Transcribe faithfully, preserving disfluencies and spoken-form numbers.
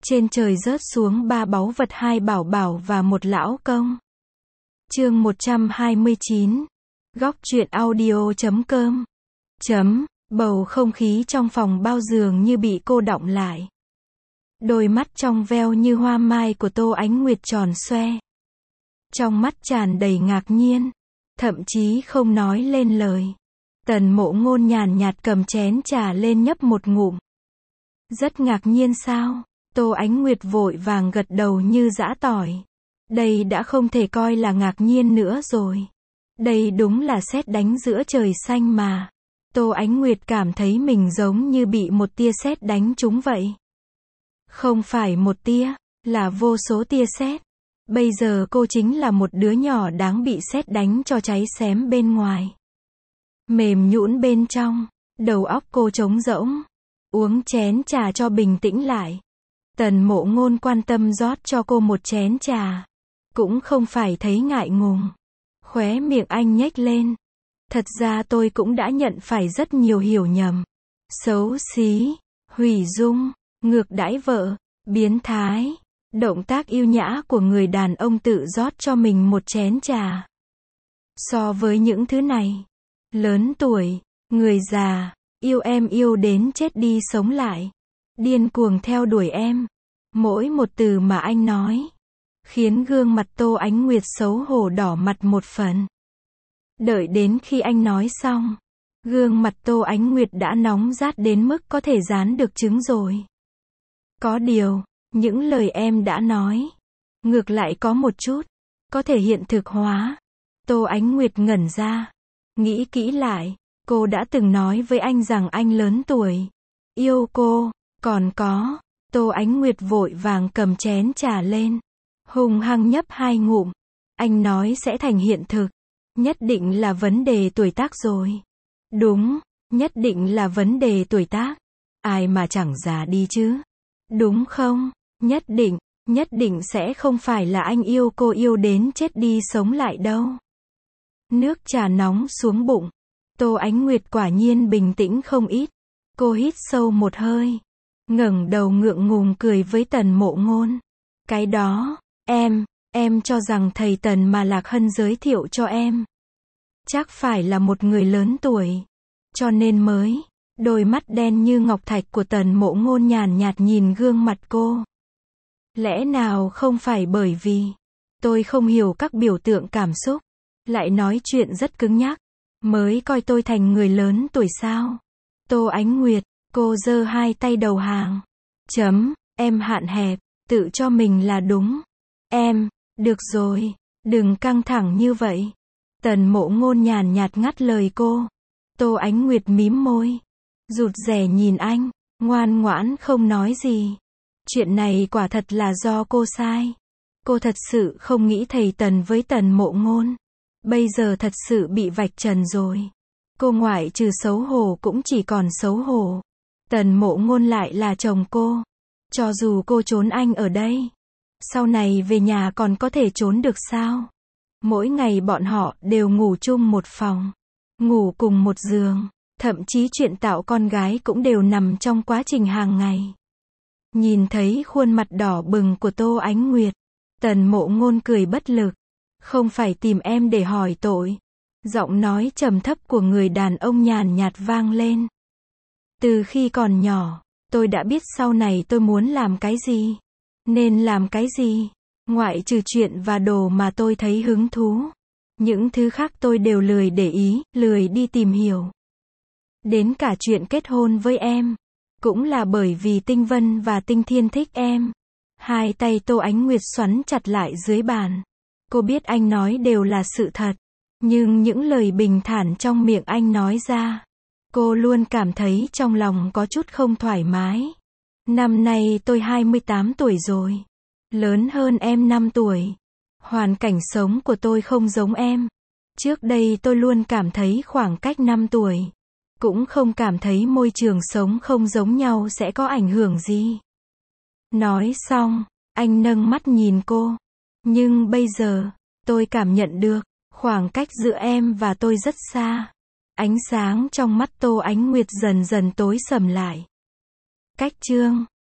Trên trời rớt xuống ba báu vật, hai bảo bảo và một lão công. Chương một trăm hai mươi chín. Góc truyện audio chấm com. Chấm, bầu không khí trong phòng bao dường như bị cô đọng lại. Đôi mắt trong veo như hoa mai của Tô Ánh Nguyệt tròn xoe. Trong mắt tràn đầy ngạc nhiên, thậm chí không nói lên lời. Tần Mộ Ngôn nhàn nhạt cầm chén trà lên nhấp một ngụm. Rất ngạc nhiên sao? Tô Ánh Nguyệt vội vàng gật đầu như giã tỏi. Đây đã không thể coi là ngạc nhiên nữa rồi. Đây đúng là sét đánh giữa trời xanh mà. Tô Ánh Nguyệt cảm thấy mình giống như bị một tia sét đánh trúng vậy. Không phải một tia, là vô số tia sét. Bây giờ cô chính là một đứa nhỏ đáng bị sét đánh cho cháy xém bên ngoài. Mềm nhũn bên trong, đầu óc cô trống rỗng. Uống chén trà cho bình tĩnh lại. Tần Mộ Ngôn quan tâm rót cho cô một chén trà. Cũng không phải thấy ngại ngùng. Khóe miệng anh nhếch lên. Thật ra tôi cũng đã nhận phải rất nhiều hiểu nhầm. Xấu xí, hủy dung, ngược đãi vợ, biến thái. Động tác yêu nhã của người đàn ông tự rót cho mình một chén trà. So với những thứ này, lớn tuổi, người già, yêu em yêu đến chết đi sống lại, điên cuồng theo đuổi em. Mỗi một từ mà anh nói, khiến gương mặt Tô Ánh Nguyệt xấu hổ đỏ mặt một phần. Đợi đến khi anh nói xong, gương mặt Tô Ánh Nguyệt đã nóng rát đến mức có thể rán được trứng rồi. Có điều, những lời em đã nói, ngược lại có một chút, có thể hiện thực hóa. Tô Ánh Nguyệt ngẩn ra, nghĩ kỹ lại, cô đã từng nói với anh rằng anh lớn tuổi, yêu cô, còn có, Tô Ánh Nguyệt vội vàng cầm chén trà lên, hung hăng nhấp hai ngụm, anh nói sẽ thành hiện thực, nhất định là vấn đề tuổi tác rồi. Đúng, nhất định là vấn đề tuổi tác, ai mà chẳng già đi chứ, đúng không? Nhất định, nhất định sẽ không phải là anh yêu cô yêu đến chết đi sống lại đâu. Nước trà nóng xuống bụng. Tô Ánh Nguyệt quả nhiên bình tĩnh không ít. Cô hít sâu một hơi, ngẩng đầu ngượng ngùng cười với Tần Mộ Ngôn. Cái đó, em, em cho rằng thầy Tần mà Lạc Hân giới thiệu cho em, chắc phải là một người lớn tuổi, cho nên mới. Đôi mắt đen như ngọc thạch của Tần Mộ Ngôn nhàn nhạt nhìn gương mặt cô. Lẽ nào không phải bởi vì tôi không hiểu các biểu tượng cảm xúc, lại nói chuyện rất cứng nhắc, mới coi tôi thành người lớn tuổi sao? Tô Ánh Nguyệt, cô giơ hai tay đầu hàng. Chấm, em hạn hẹp, tự cho mình là đúng. Em, được rồi, đừng căng thẳng như vậy. Tần Mộ Ngôn nhàn nhạt ngắt lời cô. Tô Ánh Nguyệt mím môi, rụt rè nhìn anh, ngoan ngoãn không nói gì. Chuyện này quả thật là do cô sai. Cô thật sự không nghĩ thầy Tần với Tần Mộ Ngôn. Bây giờ thật sự bị vạch trần rồi. Cô ngoại trừ xấu hổ cũng chỉ còn xấu hổ. Tần Mộ Ngôn lại là chồng cô. Cho dù cô trốn anh ở đây, sau này về nhà còn có thể trốn được sao? Mỗi ngày bọn họ đều ngủ chung một phòng, ngủ cùng một giường. Thậm chí chuyện tạo con gái cũng đều nằm trong quá trình hàng ngày. Nhìn thấy khuôn mặt đỏ bừng của Tô Ánh Nguyệt, Tần Mộ Ngôn cười bất lực. Không phải tìm em để hỏi tội. Giọng nói trầm thấp của người đàn ông nhàn nhạt vang lên. Từ khi còn nhỏ, tôi đã biết sau này tôi muốn làm cái gì, nên làm cái gì. Ngoại trừ chuyện và đồ mà tôi thấy hứng thú, những thứ khác tôi đều lười để ý, lười đi tìm hiểu. Đến cả chuyện kết hôn với em, cũng là bởi vì Tinh Vân và Tinh Thiên thích em. Hai tay Tô Ánh Nguyệt xoắn chặt lại dưới bàn. Cô biết anh nói đều là sự thật, nhưng những lời bình thản trong miệng anh nói ra, cô luôn cảm thấy trong lòng có chút không thoải mái. Năm nay tôi hai mươi tám tuổi rồi, lớn hơn em năm tuổi. Hoàn cảnh sống của tôi không giống em. Trước đây tôi luôn cảm thấy khoảng cách năm tuổi, cũng không cảm thấy môi trường sống không giống nhau sẽ có ảnh hưởng gì. Nói xong, anh nâng mắt nhìn cô. Nhưng bây giờ, tôi cảm nhận được, khoảng cách giữa em và tôi rất xa. Ánh sáng trong mắt Tô Ánh Nguyệt dần dần tối sầm lại. Cách chương